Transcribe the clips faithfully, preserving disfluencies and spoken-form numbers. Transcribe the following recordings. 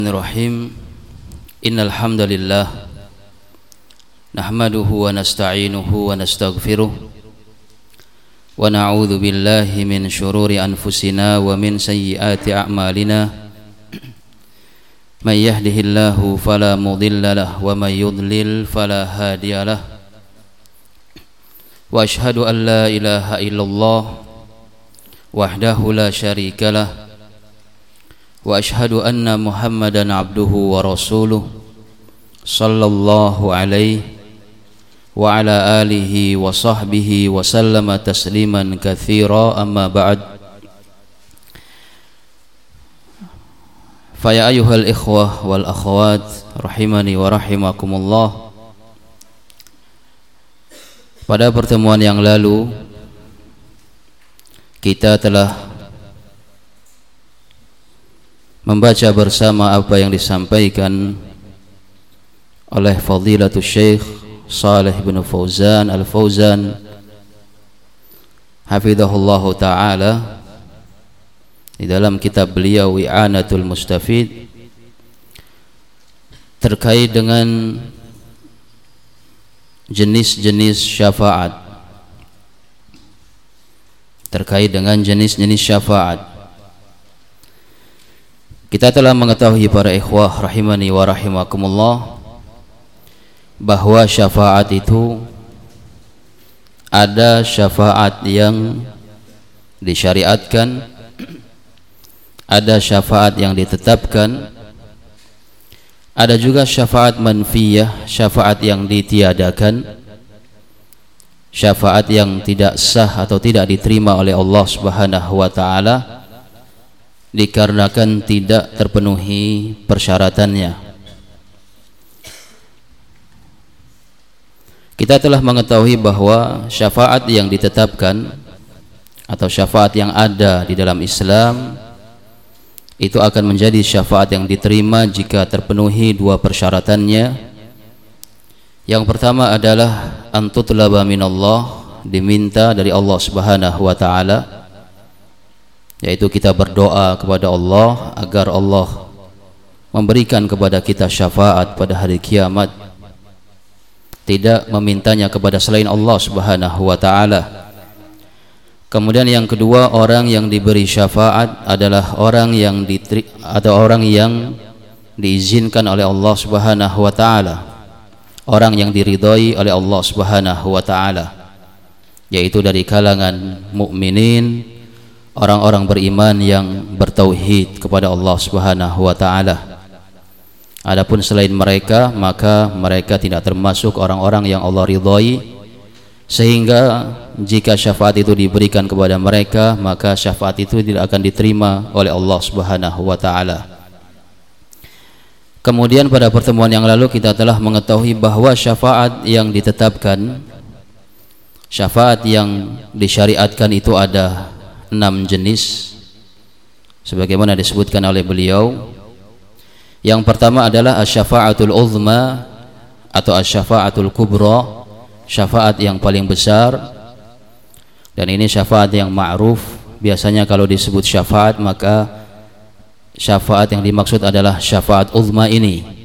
Bismillahirrahmanirrahim. Innal hamdalillah nahmaduhu wa nasta'inuhu wa nastaghfiruh wa na'udzu billahi min shururi anfusina wa min sayyiati a'malina. May yahdihillahu fala mudilla lahu wa may yudlil fala hadiya lahu. Wa ashhadu an la ilaha illallah wahdahu la syarika lahu wa ashhadu anna Muhammadan abduhu wa rasuluh sallallahu alaihi wa ala alihi wa sahbihi wa sallama tasliman katsira, amma ba'd. Fa ya ayyuhal ikhwah wal akhawat rahimani wa rahimakumullah. Pada pertemuan yang lalu kita telah membaca bersama apa yang disampaikan oleh Fadilatul Syekh Shalih bin Fauzan Al-Fauzan hafizahullahu ta'ala di dalam kitab beliau I'anatul Mustafid terkait dengan jenis-jenis syafaat terkait dengan jenis-jenis syafaat. Kita telah mengetahui para ikhwah rahimani wa rahimakumullah bahwa syafaat itu ada syafaat yang disyariatkan, ada syafaat yang ditetapkan, ada juga syafaat manfiyah, syafaat yang ditiadakan, syafaat yang tidak sah atau tidak diterima oleh Allah Subhanahu wa taala dikarenakan tidak terpenuhi persyaratannya. Kita telah mengetahui bahwa syafaat yang ditetapkan atau syafaat yang ada di dalam Islam itu akan menjadi syafaat yang diterima jika terpenuhi dua persyaratannya. Yang pertama adalah antutlaba minallah, diminta dari Allah Subhanahu wa taala, yaitu kita berdoa kepada Allah agar Allah memberikan kepada kita syafaat pada hari kiamat, tidak memintanya kepada selain Allah Subhanahu wa taala. Kemudian yang kedua, orang yang diberi syafaat adalah orang yang diteri, atau orang yang diizinkan oleh Allah Subhanahu wa taala, orang yang diridhai oleh Allah Subhanahu wa taala, yaitu dari kalangan mukminin, orang-orang beriman yang bertauhid kepada Allah Subhanahu wa taala. Adapun selain mereka, maka mereka tidak termasuk orang-orang yang Allah ridhai, sehingga jika syafaat itu diberikan kepada mereka, maka syafaat itu tidak akan diterima oleh Allah Subhanahu wa taala. Kemudian pada pertemuan yang lalu kita telah mengetahui bahwa syafaat yang ditetapkan, syafaat yang disyariatkan itu ada enam jenis sebagaimana disebutkan oleh beliau. Yang pertama adalah asy-syafa'atul uzma atau asy-syafa'atul kubra, syafaat yang paling besar, dan ini syafaat yang ma'ruf. Biasanya kalau disebut syafaat, maka syafaat yang dimaksud adalah syafaat uzma ini,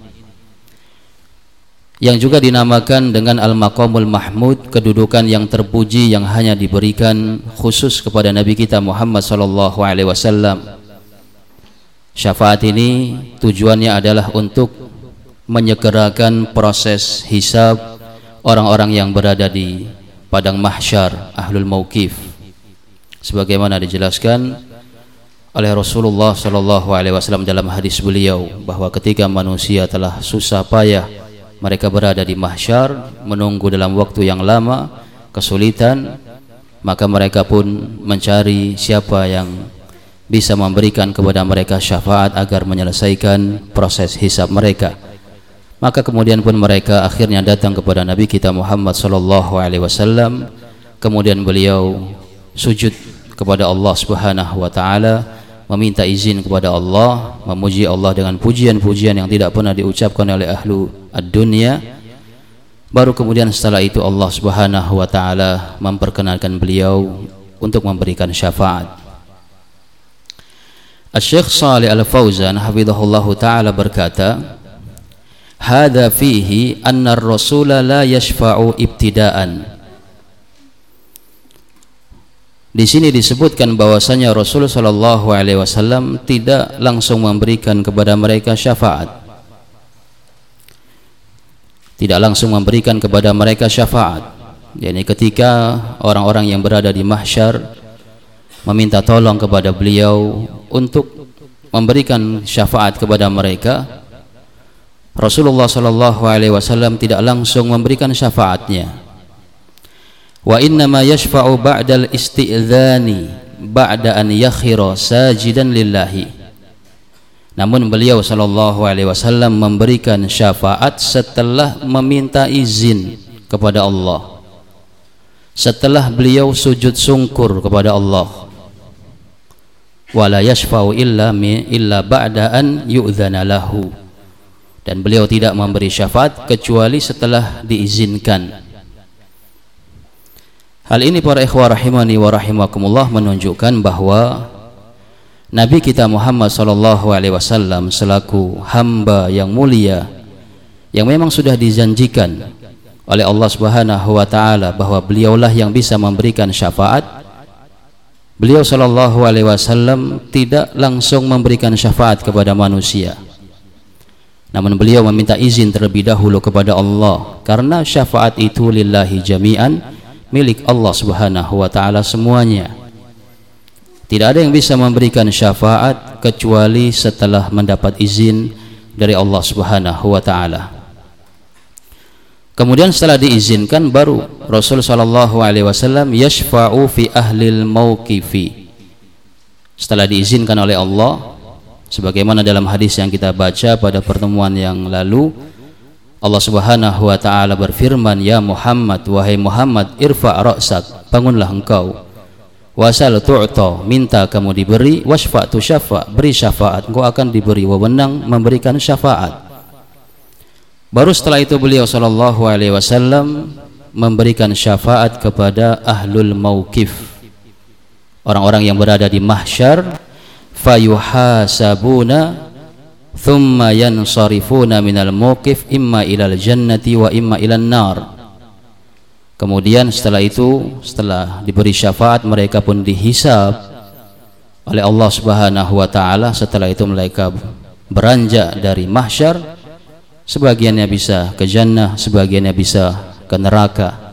yang juga dinamakan dengan al-maqamul mahmud, kedudukan yang terpuji yang hanya diberikan khusus kepada Nabi kita Muhammad sallallahu alaihi wasallam. Syafaat ini tujuannya adalah untuk menyegerakan proses hisab orang-orang yang berada di padang mahsyar, ahlul mauqif, sebagaimana dijelaskan oleh Rasulullah sallallahu alaihi wasallam dalam hadis beliau bahwa ketika manusia telah susah payah, mereka berada di mahsyar, menunggu dalam waktu yang lama, kesulitan, maka mereka pun mencari siapa yang bisa memberikan kepada mereka syafaat agar menyelesaikan proses hisab mereka. Maka kemudian pun mereka akhirnya datang kepada Nabi kita Muhammad sallallahu alaihi wasallam. Kemudian beliau sujud kepada Allah Subhanahu wa taala, meminta izin kepada Allah, memuji Allah dengan pujian-pujian yang tidak pernah diucapkan oleh ahlu ad-dunya. Baru kemudian setelah itu Allah Subhanahu wa taala memperkenalkan beliau untuk memberikan syafaat. Asy-Syaikh Shalih Al-Fauzan hafizahullahu taala berkata, "Hadza fihi anna ar-rasul la yashfa'u ibtida'an." Di sini disebutkan bahwasanya Rasul sallallahu alaihi wasallam tidak langsung memberikan kepada mereka syafaat. Tidak langsung memberikan kepada mereka syafaat. Yani ketika orang-orang yang berada di mahsyar meminta tolong kepada beliau untuk memberikan syafaat kepada mereka, Rasulullah sallallahu alaihi wasallam tidak langsung memberikan syafaatnya. Wa inna ma yashfa'u ba'dal isti'dzani ba'da an yakhira sajidan lillahi. Namun beliau sallallahu alaihi wasallam memberikan syafaat setelah meminta izin kepada Allah, setelah beliau sujud sungkur kepada Allah. Wala yashfa'u illa mi illa ba'da an yu'dzana lahu. Dan beliau tidak memberi syafaat kecuali setelah diizinkan. Hal ini para ikhwah rahimani wa rahimakumullah menunjukkan bahwa Nabi kita Muhammad sallallahu alaihi wasallam selaku hamba yang mulia yang memang sudah dijanjikan oleh Allah Subhanahu wa taala bahwa beliaulah yang bisa memberikan syafaat, beliau sallallahu alaihi wasallam tidak langsung memberikan syafaat kepada manusia. Namun beliau meminta izin terlebih dahulu kepada Allah, karena syafaat itu lillahi jami'an, milik Allah Subhanahu wa taala semuanya. Tidak ada yang bisa memberikan syafaat kecuali setelah mendapat izin dari Allah Subhanahu wa taala. Kemudian setelah diizinkan baru Rasul sallallahu alaihi wasallam yashfa'u fi ahlil mauqifi. Setelah diizinkan oleh Allah, sebagaimana dalam hadis yang kita baca pada pertemuan yang lalu, Allah Subhanahu wa taala berfirman, "Ya Muhammad, wahai Muhammad, irfa' ra'sak, bangunlah engkau. Wasal tu'ta, minta kamu diberi, wasfa' tu syafa', beri syafaat, engkau akan diberi wewenang memberikan syafaat." Baru setelah itu beliau sallallahu alaihi wasallam memberikan syafaat kepada ahlul mauqif, orang-orang yang berada di mahsyar, fayuhasabuna thumma yansarifuna minal mauqif imma ilal jannati wa imma ilan nar. Kemudian setelah itu, setelah diberi syafaat, mereka pun dihisab oleh Allah Subhanahu wa taala. Setelah itu mereka beranjak dari mahsyar, sebagiannya bisa ke jannah, sebagiannya bisa ke neraka,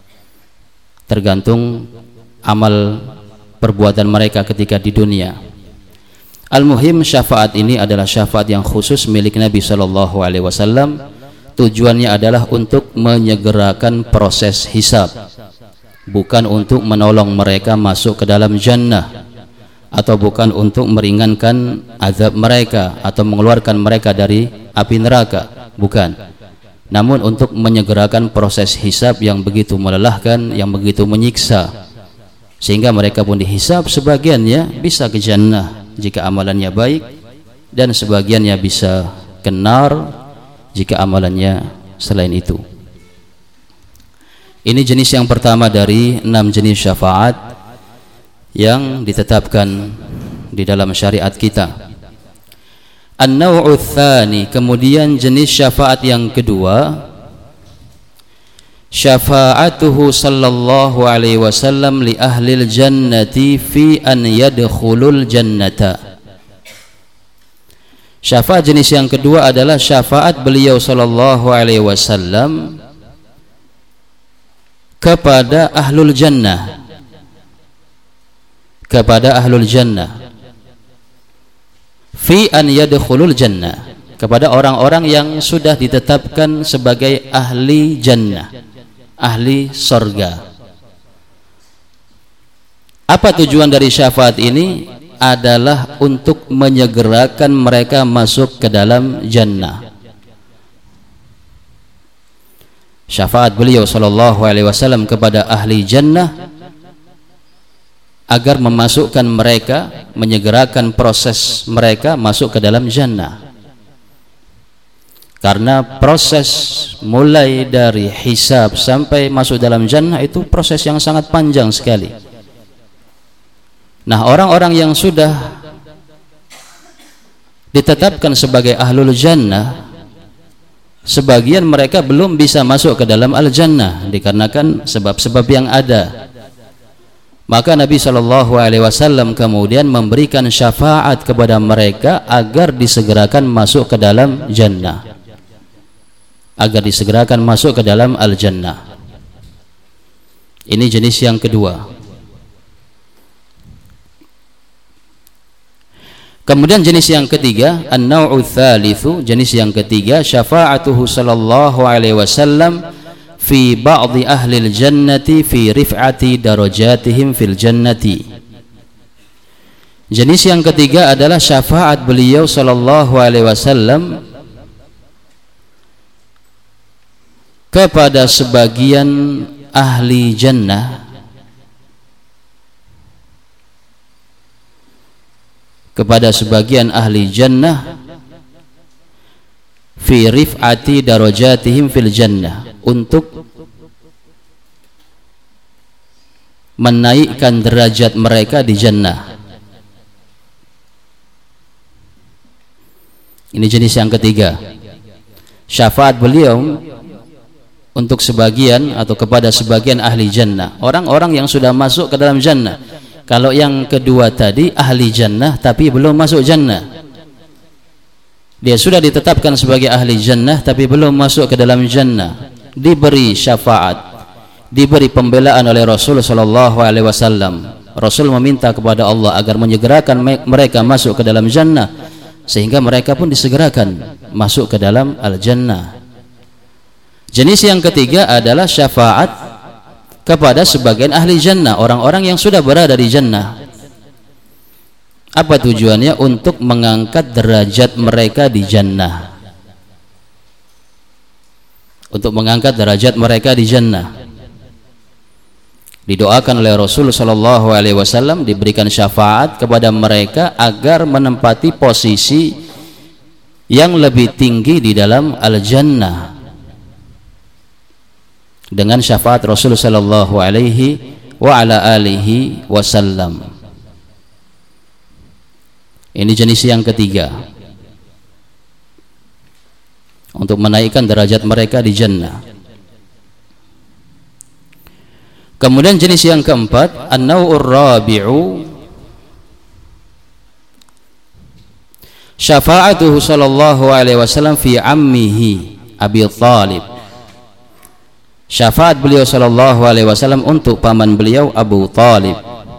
tergantung amal perbuatan mereka ketika di dunia. Al-muhim, syafaat ini adalah syafaat yang khusus milik Nabi sallallahu alaihi wasallam. Tujuannya adalah untuk menyegerakan proses hisab, bukan untuk menolong mereka masuk ke dalam jannah, atau bukan untuk meringankan azab mereka atau mengeluarkan mereka dari api neraka, bukan. Namun untuk menyegerakan proses hisab yang begitu melelahkan, yang begitu menyiksa, sehingga mereka pun dihisab, sebagiannya bisa ke jannah jika amalannya baik, dan sebagiannya bisa kenar jika amalannya selain itu. Ini jenis yang pertama dari enam jenis syafaat yang ditetapkan di dalam syariat kita. An-naw'u tsani, kemudian jenis syafaat yang kedua, syafa'atuhu sallallahu alaihi wasallam li ahlil jannati fi an yadkhulul jannata. Syafaat jenis yang kedua adalah syafaat beliau sallallahu alaihi wasallam kepada ahlul jannah, kepada ahlul jannah fi an yadkhulul jannah, kepada orang-orang yang sudah ditetapkan sebagai ahli jannah, ahli sorga. Apa tujuan dari syafaat ini? Adalah untuk menyegerakan mereka masuk ke dalam jannah. Syafaat beliau sallallahu alaihi wasallam kepada ahli jannah agar memasukkan mereka, menyegerakan proses mereka masuk ke dalam jannah. Karena proses mulai dari hisab sampai masuk dalam jannah itu proses yang sangat panjang sekali. Nah, orang-orang yang sudah ditetapkan sebagai ahlul jannah, sebagian mereka belum bisa masuk ke dalam al-jannah dikarenakan sebab-sebab yang ada. Maka Nabi shallallahu alaihi wasallam kemudian memberikan syafaat kepada mereka agar disegerakan masuk ke dalam jannah, agar disegerakan masuk ke dalam al-jannah. Ini jenis yang kedua. Kemudian jenis yang ketiga, an-naw'u tsalitsu, jenis yang ketiga, syafa'atuhu sallallahu alaihi wasallam fi ba'dhi ahli al-jannati fi rif'ati darajatihim fil jannati. Jenis yang ketiga adalah syafaat beliau sallallahu alaihi wasallam kepada sebagian ahli jannah, kepada sebagian ahli jannah fi rif'ati darajatihim fil jannah, untuk menaikkan derajat mereka di jannah. Ini jenis yang ketiga, syafaat beliau untuk sebagian atau kepada sebagian ahli jannah, orang-orang yang sudah masuk ke dalam jannah. Kalau yang kedua tadi ahli jannah tapi belum masuk jannah, dia sudah ditetapkan sebagai ahli jannah tapi belum masuk ke dalam jannah, diberi syafaat, diberi pembelaan oleh Rasul sallallahu alaihi wasallam. Rasul meminta kepada Allah agar menyegerakan mereka masuk ke dalam jannah, sehingga mereka pun disegerakan masuk ke dalam al-jannah. Jenis yang ketiga adalah syafaat kepada sebagian ahli jannah, orang-orang yang sudah berada di jannah. Apa tujuannya? Untuk mengangkat derajat mereka di jannah, untuk mengangkat derajat mereka di jannah. Didoakan oleh Rasul sallallahu alaihi wasallam, diberikan syafaat kepada mereka agar menempati posisi yang lebih tinggi di dalam al-jannah dengan syafaat Rasul sallallahu alaihi wa ala alihi wasallam. Ini jenis yang ketiga, untuk menaikkan derajat mereka di jannah. Kemudian jenis yang keempat, an-naw'ur rabi'u, syafa'atuhu sallallahu alaihi wasallam fi ammihi Abi Thalib. Syafaat beliau sallallahu alaihi wasallam untuk paman beliau Abu Thalib,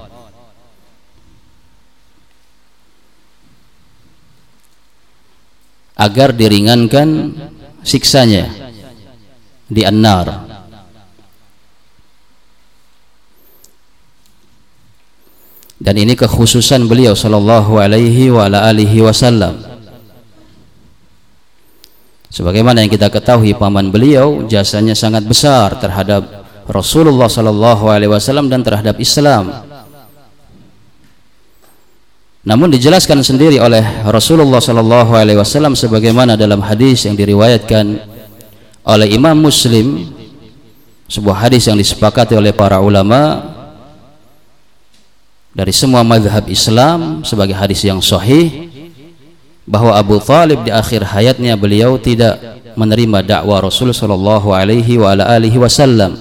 agar diringankan siksanya di an-nar. Dan ini kekhususan beliau sallallahu alaihi wa ala alihi wasallam. Sebagaimana yang kita ketahui, paman beliau jasanya sangat besar terhadap Rasulullah sallallahu alaihi wasallam dan terhadap Islam. Namun dijelaskan sendiri oleh Rasulullah sallallahu alaihi wasallam sebagaimana dalam hadis yang diriwayatkan oleh Imam Muslim, sebuah hadis yang disepakati oleh para ulama dari semua mazhab Islam sebagai hadis yang sahih, bahwa Abu Thalib di akhir hayatnya beliau tidak menerima dakwah Rasul sallallahu alaihi wa ala alihi wasallam.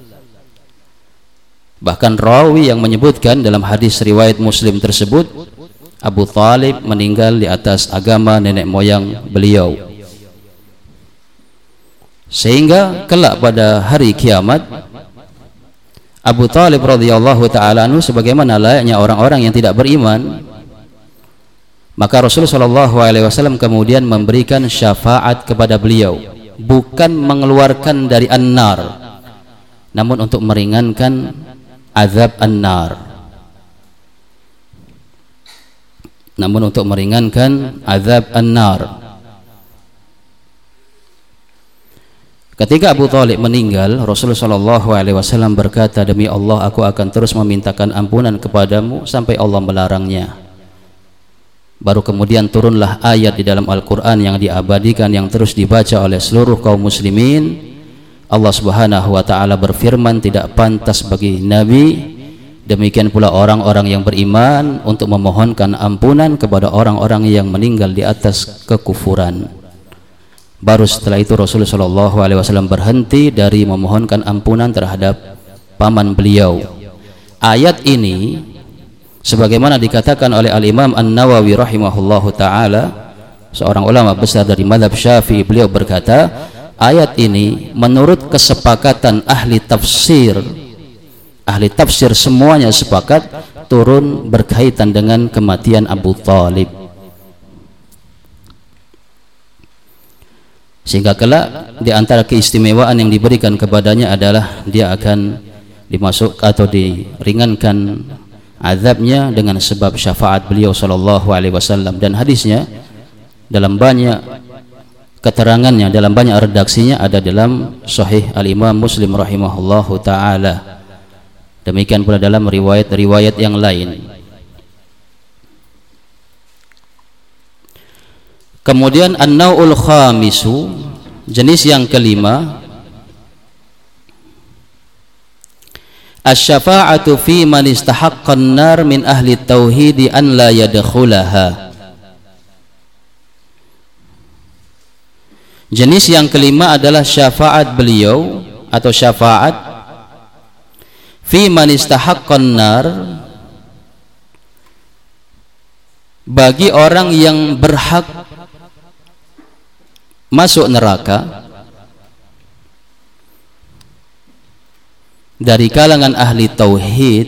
Bahkan rawi yang menyebutkan dalam hadis riwayat Muslim tersebut, Abu Thalib meninggal di atas agama nenek moyang beliau, sehingga kelak pada hari kiamat Abu Thalib radhiyallahu ta'ala anhu sebagaimana layaknya orang-orang yang tidak beriman, maka Rasulullah shallallahu alaihi wasallam kemudian memberikan syafaat kepada beliau, bukan mengeluarkan dari an-nar, namun untuk meringankan azab an-nar, namun untuk meringankan azab an-nar. Ketika Abu Thalib meninggal, Rasulullah shallallahu alaihi wasallam berkata, demi Allah, aku akan terus memintakan ampunan kepadamu sampai Allah melarangnya. Baru kemudian turunlah ayat di dalam Al-Quran yang diabadikan, yang terus dibaca oleh seluruh kaum muslimin. Allah subhanahu wa ta'ala berfirman, tidak pantas bagi Nabi Demikian pula orang-orang yang beriman untuk memohonkan ampunan kepada orang-orang yang meninggal di atas kekufuran. Baru setelah itu Rasulullah shallallahu alaihi wasallam berhenti dari memohonkan ampunan terhadap paman beliau. Ayat ini sebagaimana dikatakan oleh Al-Imam An-Nawawi rahimahullahu taala, seorang ulama besar dari mazhab Syafi'i, beliau berkata, ayat ini menurut kesepakatan ahli tafsir, ahli tafsir semuanya sepakat turun berkaitan dengan kematian Abu Thalib. Sehingga kelak di antara keistimewaan yang diberikan kepadanya adalah dia akan dimasuk atau diringankan azabnya dengan sebab syafaat beliau sallallahu alaihi wasallam. Dan hadisnya dalam banyak keterangannya, dalam banyak redaksinya ada dalam Sahih Al-Imam Muslim rahimahullahu taala. Demikian pula dalam riwayat-riwayat yang lain. Kemudian an-nau'ul khamisu, jenis yang kelima, asy-syafa'atu fi man istahaqqan nar min ahli tauhid an la yadkhulaha. Jenis yang kelima adalah syafaat beliau atau syafaat fi man istahaqqan nar, bagi orang yang berhak masuk neraka dari kalangan ahli tauhid.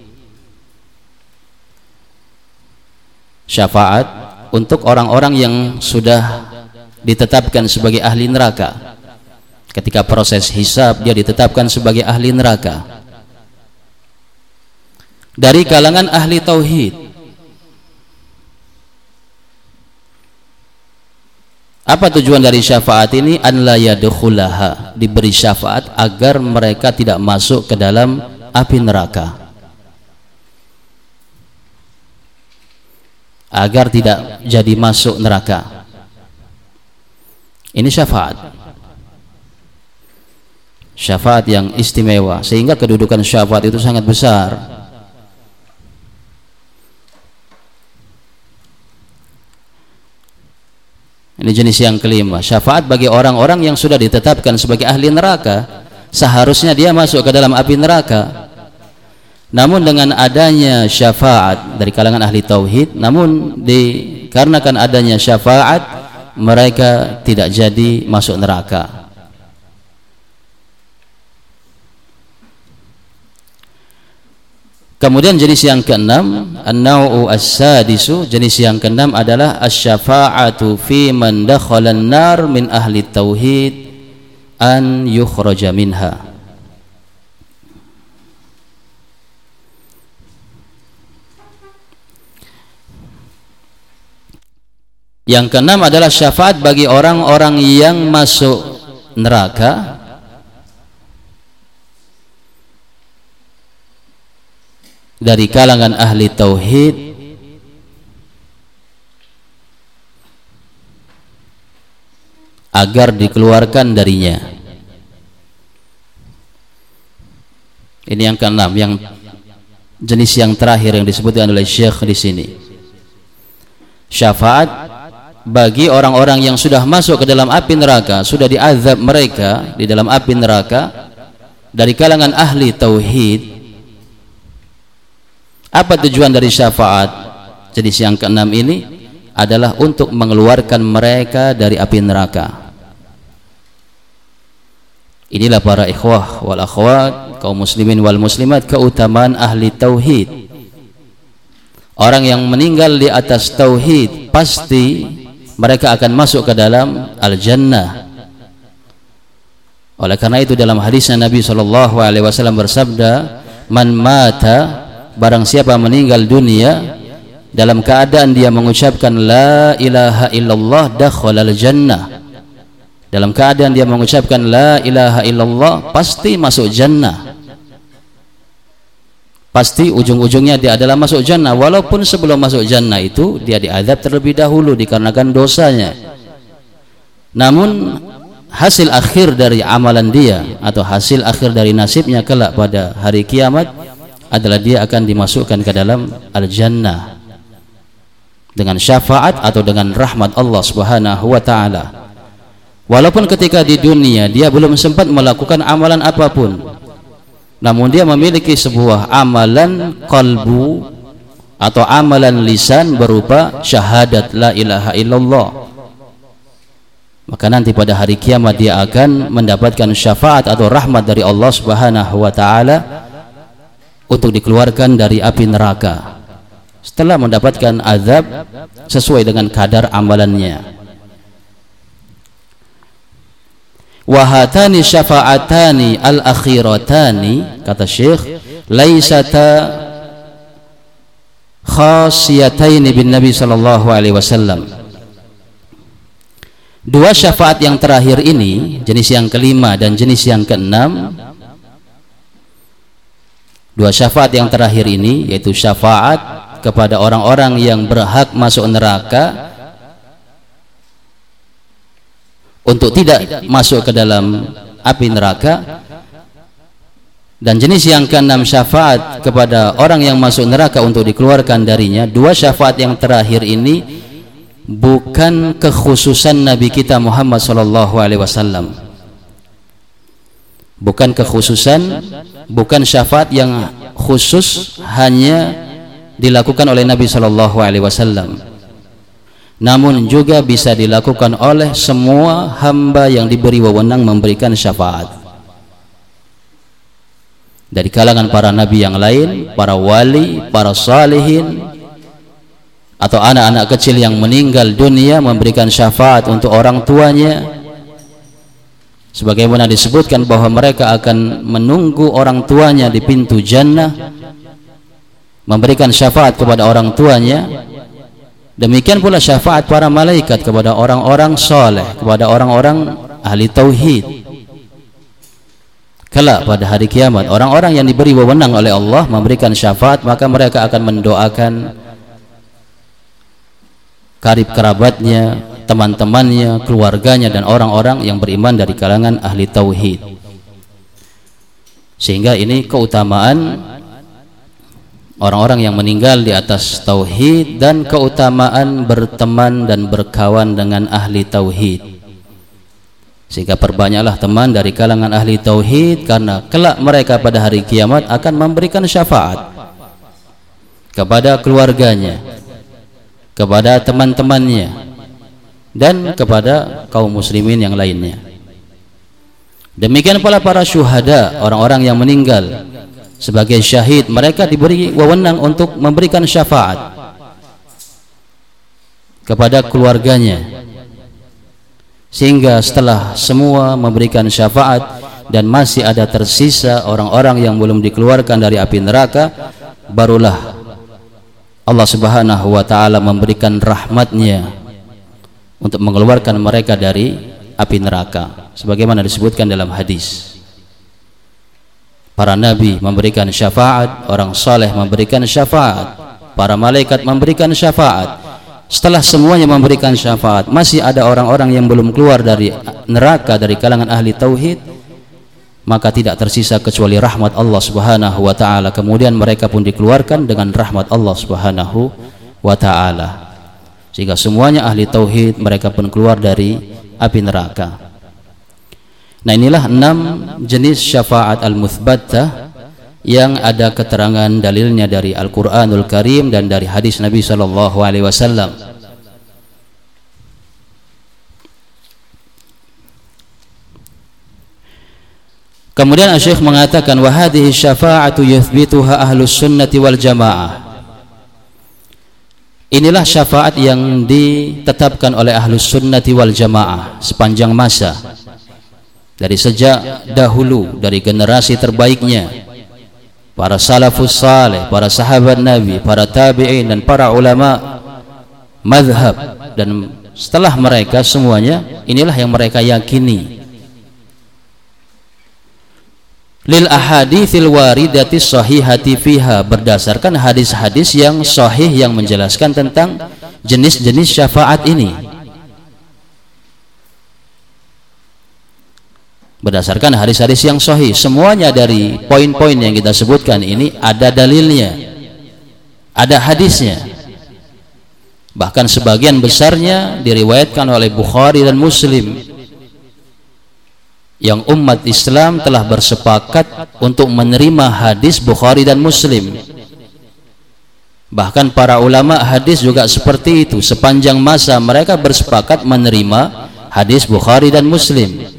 Syafaat untuk orang-orang yang sudah ditetapkan sebagai ahli neraka. Ketika proses hisab dia ditetapkan sebagai ahli neraka dari kalangan ahli tauhid. Apa tujuan dari syafaat ini? An la yadkhulaha, diberi syafaat agar mereka tidak masuk ke dalam api neraka, agar tidak jadi masuk neraka. Ini syafaat, syafaat yang istimewa, sehingga kedudukan syafaat itu sangat besar. Ini jenis yang kelima, syafaat bagi orang-orang yang sudah ditetapkan sebagai ahli neraka. Seharusnya dia masuk ke dalam api neraka, namun dengan adanya syafaat dari kalangan ahli tauhid, namun dikarenakan adanya syafaat mereka tidak jadi masuk neraka. Kemudian jenis yang keenam, an-nau'u as-sadisu, jenis yang keenam adalah asy-syafa'atu fi man dakhala an-nar min ahli tauhid an yukhraja minha. Yang keenam adalah syafaat bagi orang-orang yang masuk neraka dari kalangan ahli tauhid agar dikeluarkan darinya. Ini yang keenam, yang jenis yang terakhir yang disebutkan oleh Syekh di sini. Syafaat bagi orang-orang yang sudah masuk ke dalam api neraka, sudah diazab mereka di dalam api neraka dari kalangan ahli tauhid. Apa tujuan dari syafaat jenis yang keenam ini? Adalah untuk mengeluarkan mereka dari api neraka. Inilah para ikhwah wal akhwat, kaum muslimin wal muslimat, keutamaan ahli tauhid. Orang yang meninggal di atas tauhid pasti mereka akan masuk ke dalam al-jannah. Oleh karena itu dalam hadisnya Nabi shallallahu alaihi wasallam bersabda, man mata, barang siapa meninggal dunia dalam keadaan dia mengucapkan la ilaha illallah dakhalal jannah, dalam keadaan dia mengucapkan la ilaha illallah, pasti masuk jannah, pasti ujung-ujungnya dia adalah masuk jannah. Walaupun sebelum masuk jannah itu dia diazab terlebih dahulu dikarenakan dosanya, namun hasil akhir dari amalan dia atau hasil akhir dari nasibnya kelak pada hari kiamat adalah dia akan dimasukkan ke dalam al-jannah dengan syafaat atau dengan rahmat Allah Subhanahu wa taala. Walaupun ketika di dunia dia belum sempat melakukan amalan apapun, namun dia memiliki sebuah amalan qalbu atau amalan lisan berupa syahadat la ilaha illallah, maka nanti pada hari kiamat dia akan mendapatkan syafaat atau rahmat dari Allah Subhanahu wa taala untuk dikeluarkan dari api neraka setelah mendapatkan azab sesuai dengan kadar amalannya. Wahatani syafa'atani al-akhiratani, kata Syekh, laisata khasiyataini bin Nabi sallallahu alaihi wasallam. Dua syafaat yang terakhir ini, jenis yang kelima dan jenis yang keenam, dua syafaat yang terakhir ini yaitu syafaat kepada orang-orang yang berhak masuk neraka untuk tidak masuk ke dalam api neraka, dan jenis yang keenam syafaat kepada orang yang masuk neraka untuk dikeluarkan darinya. Dua syafaat yang terakhir ini bukan kekhususan Nabi kita Muhammad sallallahu alaihi wasallam, bukan kekhususan, bukan syafaat yang khusus hanya dilakukan oleh Nabi sallallahu alaihi wasallam, namun juga bisa dilakukan oleh semua hamba yang diberi wewenang memberikan syafaat dari kalangan para nabi yang lain, para wali, para salihin, atau anak-anak kecil yang meninggal dunia memberikan syafaat untuk orang tuanya, sebagaimana disebutkan bahwa mereka akan menunggu orang tuanya di pintu jannah memberikan syafaat kepada orang tuanya. Demikian pula syafaat para malaikat kepada orang-orang soleh, kepada orang-orang ahli tauhid. Kelak pada hari kiamat, orang-orang yang diberi wewenang oleh Allah memberikan syafaat, maka mereka akan mendoakan karib kerabatnya, teman-temannya, keluarganya, dan orang-orang yang beriman dari kalangan ahli tauhid. Sehingga ini keutamaan orang-orang yang meninggal di atas tauhid dan keutamaan berteman dan berkawan dengan ahli tauhid. Sehingga perbanyaklah teman dari kalangan ahli tauhid, karena kelak mereka pada hari kiamat akan memberikan syafaat kepada keluarganya, kepada teman-temannya, dan kepada kaum muslimin yang lainnya. Demikian pula para syuhada, orang-orang yang meninggal sebagai syahid, mereka diberi wewenang untuk memberikan syafaat kepada keluarganya, sehingga setelah semua memberikan syafaat dan masih ada tersisa orang-orang yang belum dikeluarkan dari api neraka, barulah Allah Subhanahu wa taala memberikan rahmatnya untuk mengeluarkan mereka dari api neraka, sebagaimana disebutkan dalam hadis. Para nabi memberikan syafaat, orang saleh memberikan syafaat, para malaikat memberikan syafaat. Setelah semuanya memberikan syafaat, masih ada orang-orang yang belum keluar dari neraka dari kalangan ahli tauhid, maka tidak tersisa kecuali rahmat Allah Subhanahu wa taala. Kemudian mereka pun dikeluarkan dengan rahmat Allah Subhanahu wa taala. Sehingga semuanya ahli tauhid, mereka pun keluar dari api neraka. Nah, inilah enam jenis syafaat al-muthbattah yang ada keterangan dalilnya dari Al-Qur'anul Karim dan dari hadis Nabi sallallahu alaihi wasallam. Kemudian Syekh mengatakan, wa hadhihi syafa'atu yuthbituha ahlus sunnati wal jamaah. Inilah syafaat yang ditetapkan oleh ahlus sunnati wal jamaah sepanjang masa, dari sejak dahulu, dari generasi terbaiknya, para salafus saleh, para sahabat Nabi, para tabi'in, dan para ulama mazhab, dan setelah mereka semuanya, inilah yang mereka yakini. Lil ahaditsil waridati sahihati fiha, berdasarkan hadis-hadis yang sahih yang menjelaskan tentang jenis-jenis syafaat ini. berdasarkan hadis-hadis yang sahih. Semuanya dari poin-poin yang kita sebutkan ini ada dalilnya, ada hadisnya. Bahkan sebagian besarnya diriwayatkan oleh Bukhari dan Muslim, yang umat Islam telah bersepakat untuk menerima hadis Bukhari dan Muslim. Bahkan para ulama hadis juga seperti itu. Sepanjang masa mereka bersepakat menerima hadis Bukhari dan Muslim,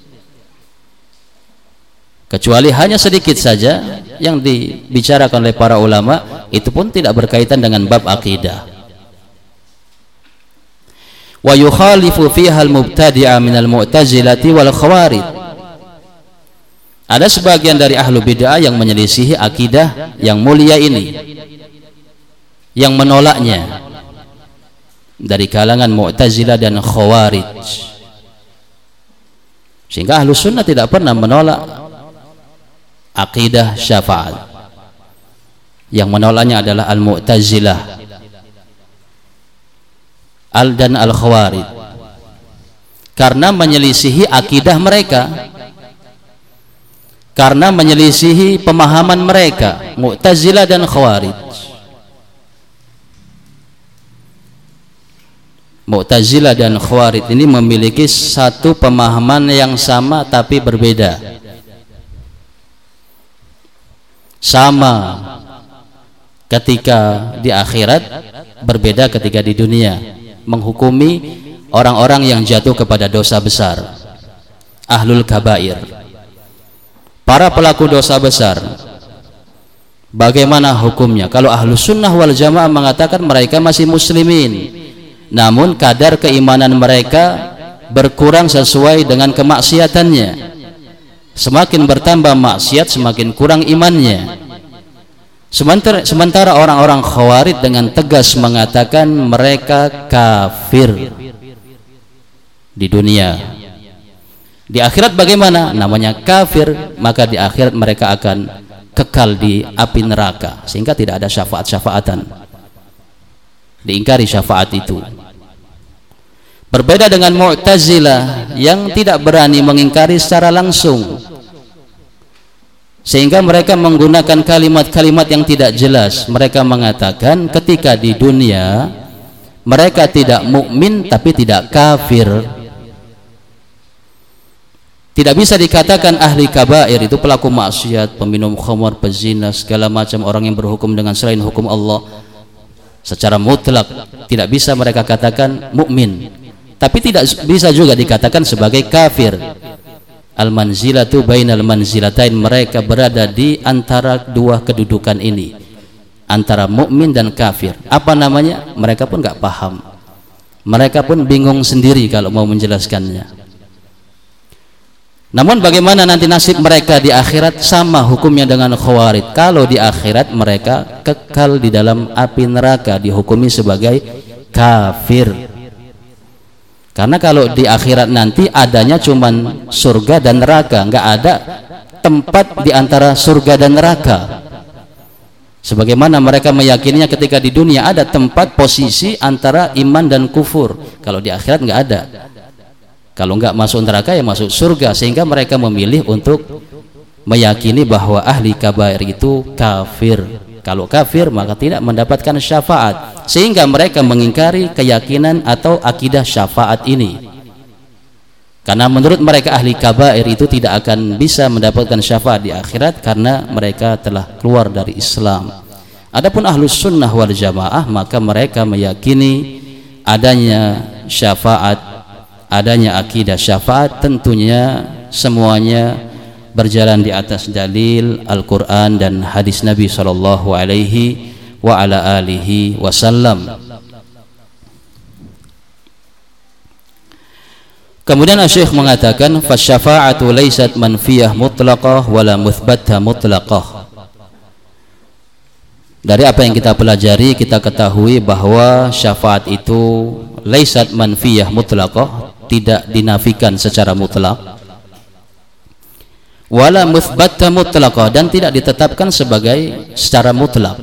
kecuali hanya sedikit saja yang dibicarakan oleh para ulama, itu pun tidak berkaitan dengan bab akidah. Wa yukhalifu fiha al-mubtadi'a minal mu'tazilati wal khawarij. Ada sebagian dari ahlu bid'ah yang menyelisihi akidah yang mulia ini, yang menolaknya, dari kalangan Mu'tazilah dan Khawarij. Sehingga ahlu sunnah tidak pernah menolak akidah syafaat. Yang menolaknya adalah Al-Mu'tazilah al dan Al-Khawarij, karena menyelisihi akidah mereka, karena menyelisihi pemahaman mereka, Mu'tazilah dan Khawarij. Mu'tazilah dan Khawarij ini memiliki satu pemahaman yang sama tapi berbeda. Sama ketika di akhirat, berbeda ketika di dunia, menghukumi orang-orang yang jatuh kepada dosa besar, ahlul kabair, para pelaku dosa besar. Bagaimana hukumnya? Kalau ahlu sunnah wal jamaah mengatakan mereka masih muslimin, namun kadar keimanan mereka berkurang sesuai dengan kemaksiatannya. Semakin bertambah maksiat, semakin kurang imannya. Sementara, sementara orang-orang Khawarij dengan tegas mengatakan mereka kafir di dunia. Di akhirat bagaimana? Namanya kafir, maka di akhirat mereka akan kekal di api neraka, sehingga tidak ada syafaat-syafaatan. Diingkari syafaat itu. Berbeda dengan Mu'tazilah yang tidak berani mengingkari secara langsung, sehingga mereka menggunakan kalimat-kalimat yang tidak jelas. Mereka mengatakan ketika di dunia mereka tidak mukmin tapi tidak kafir. Tidak bisa dikatakan ahli kabair itu pelaku maksiat, peminum khamar, pezina, segala macam orang yang berhukum dengan selain hukum Allah secara mutlak. Tidak bisa mereka katakan mukmin, tapi tidak bisa juga dikatakan sebagai kafir. Al-manzilatu bainal manzilatain, mereka berada di antara dua kedudukan ini, antara mukmin dan kafir. Apa namanya? Mereka pun nggak paham, mereka pun bingung sendiri kalau mau menjelaskannya. Namun bagaimana nanti nasib mereka di akhirat? Sama hukumnya dengan Khawarij. Kalau di akhirat mereka kekal di dalam api neraka, dihukumi sebagai kafir. Karena kalau di akhirat nanti adanya cuman surga dan neraka, nggak ada tempat di antara surga dan neraka. Sebagaimana mereka meyakininya ketika di dunia ada tempat posisi antara iman dan kufur. Kalau di akhirat nggak ada. Kalau nggak masuk neraka ya masuk surga, sehingga mereka memilih untuk meyakini bahwa ahli kabair itu kafir. Kalau kafir maka tidak mendapatkan syafaat, sehingga mereka mengingkari keyakinan atau akidah syafaat ini. Karena menurut mereka ahli kabair itu tidak akan bisa mendapatkan syafaat di akhirat karena mereka telah keluar dari Islam. Adapun ahlus sunnah wal jamaah maka mereka meyakini adanya syafaat, adanya akidah syafaat. Tentunya semuanya berjalan di atas dalil Al-Quran dan hadis Nabi sallallahu alaihi wa ala alihi wasallam. Kemudian Syekh mengatakan fasyafa'atu laysat manfiyah mutlaqah wala muthbatah mutlaqah. Dari apa yang kita pelajari kita ketahui bahwa syafaat itu laysat manfiyah mutlaqah, tidak dinafikan secara mutlak, wala muthbatah mutlaqah, dan tidak ditetapkan sebagai secara mutlak.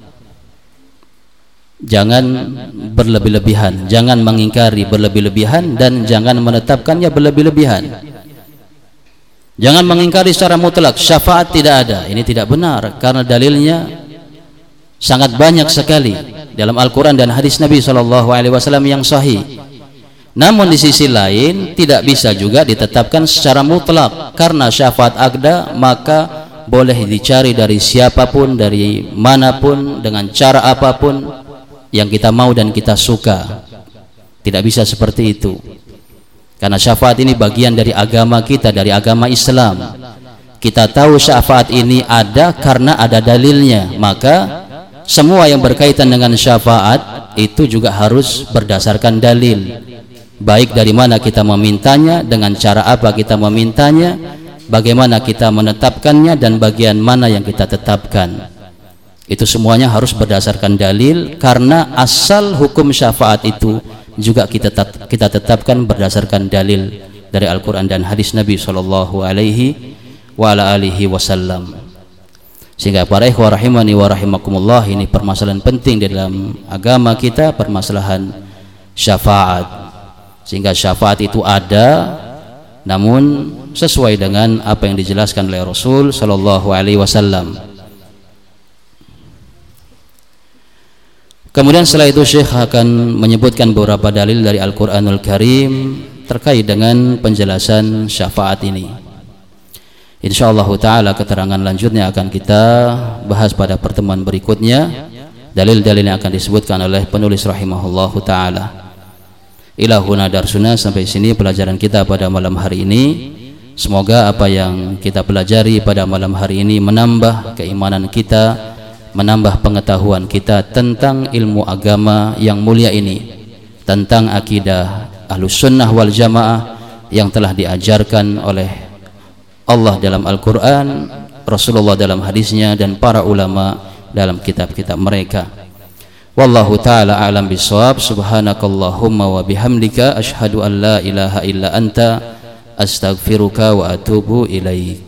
Jangan berlebih-lebihan, jangan mengingkari berlebih-lebihan, dan jangan menetapkannya berlebih-lebihan. Jangan mengingkari secara mutlak syafaat tidak ada. Ini tidak benar karena dalilnya sangat banyak sekali dalam Al-Quran dan hadis Nabi shallallahu alaihi wasallam yang sahih. Namun di sisi lain tidak bisa juga ditetapkan secara mutlak, karena syafaat ada maka boleh dicari dari siapapun, dari manapun, dengan cara apapun yang kita mau dan kita suka. Tidak bisa seperti itu, karena syafaat ini bagian dari agama kita, dari agama Islam. Kita tahu syafaat ini ada karena ada dalilnya, maka semua yang berkaitan dengan syafaat itu juga harus berdasarkan dalil, baik dari mana kita memintanya, dengan cara apa kita memintanya, bagaimana kita menetapkannya, dan bagian mana yang kita tetapkan. Itu semuanya harus berdasarkan dalil, karena asal hukum syafaat itu juga kita kita tetapkan berdasarkan dalil dari Al-Quran dan hadis Nabi shallallahu alaihi wasallam. Sehingga para ikhwah rahimani wa rahimakumullah, ini permasalahan penting di dalam agama kita, permasalahan syafaat. Sehingga syafaat itu ada, namun sesuai dengan apa yang dijelaskan oleh Rasul sallallahu alaihi wasallam. Kemudian setelah itu Syekh akan menyebutkan beberapa dalil dari Al-Qur'anul Karim terkait dengan penjelasan syafaat ini. Insyaallah taala keterangan lanjutnya akan kita bahas pada pertemuan berikutnya. Dalil-dalil yang akan disebutkan oleh penulis rahimahullahu taala. Ilahuna darsuna, sampai sini pelajaran kita pada malam hari ini. Semoga apa yang kita pelajari pada malam hari ini menambah keimanan kita, menambah pengetahuan kita tentang ilmu agama yang mulia ini, tentang akidah Ahlus Sunnah wal Jamaah yang telah diajarkan oleh Allah dalam Al-Quran, Rasulullah dalam hadisnya, dan para ulama dalam kitab-kitab mereka. Wallahu ta'ala a'lam bishawab. Subhanakallahumma wa bihamdika asyhadu an la ilaha illa anta astaghfiruka wa atubu ilaik.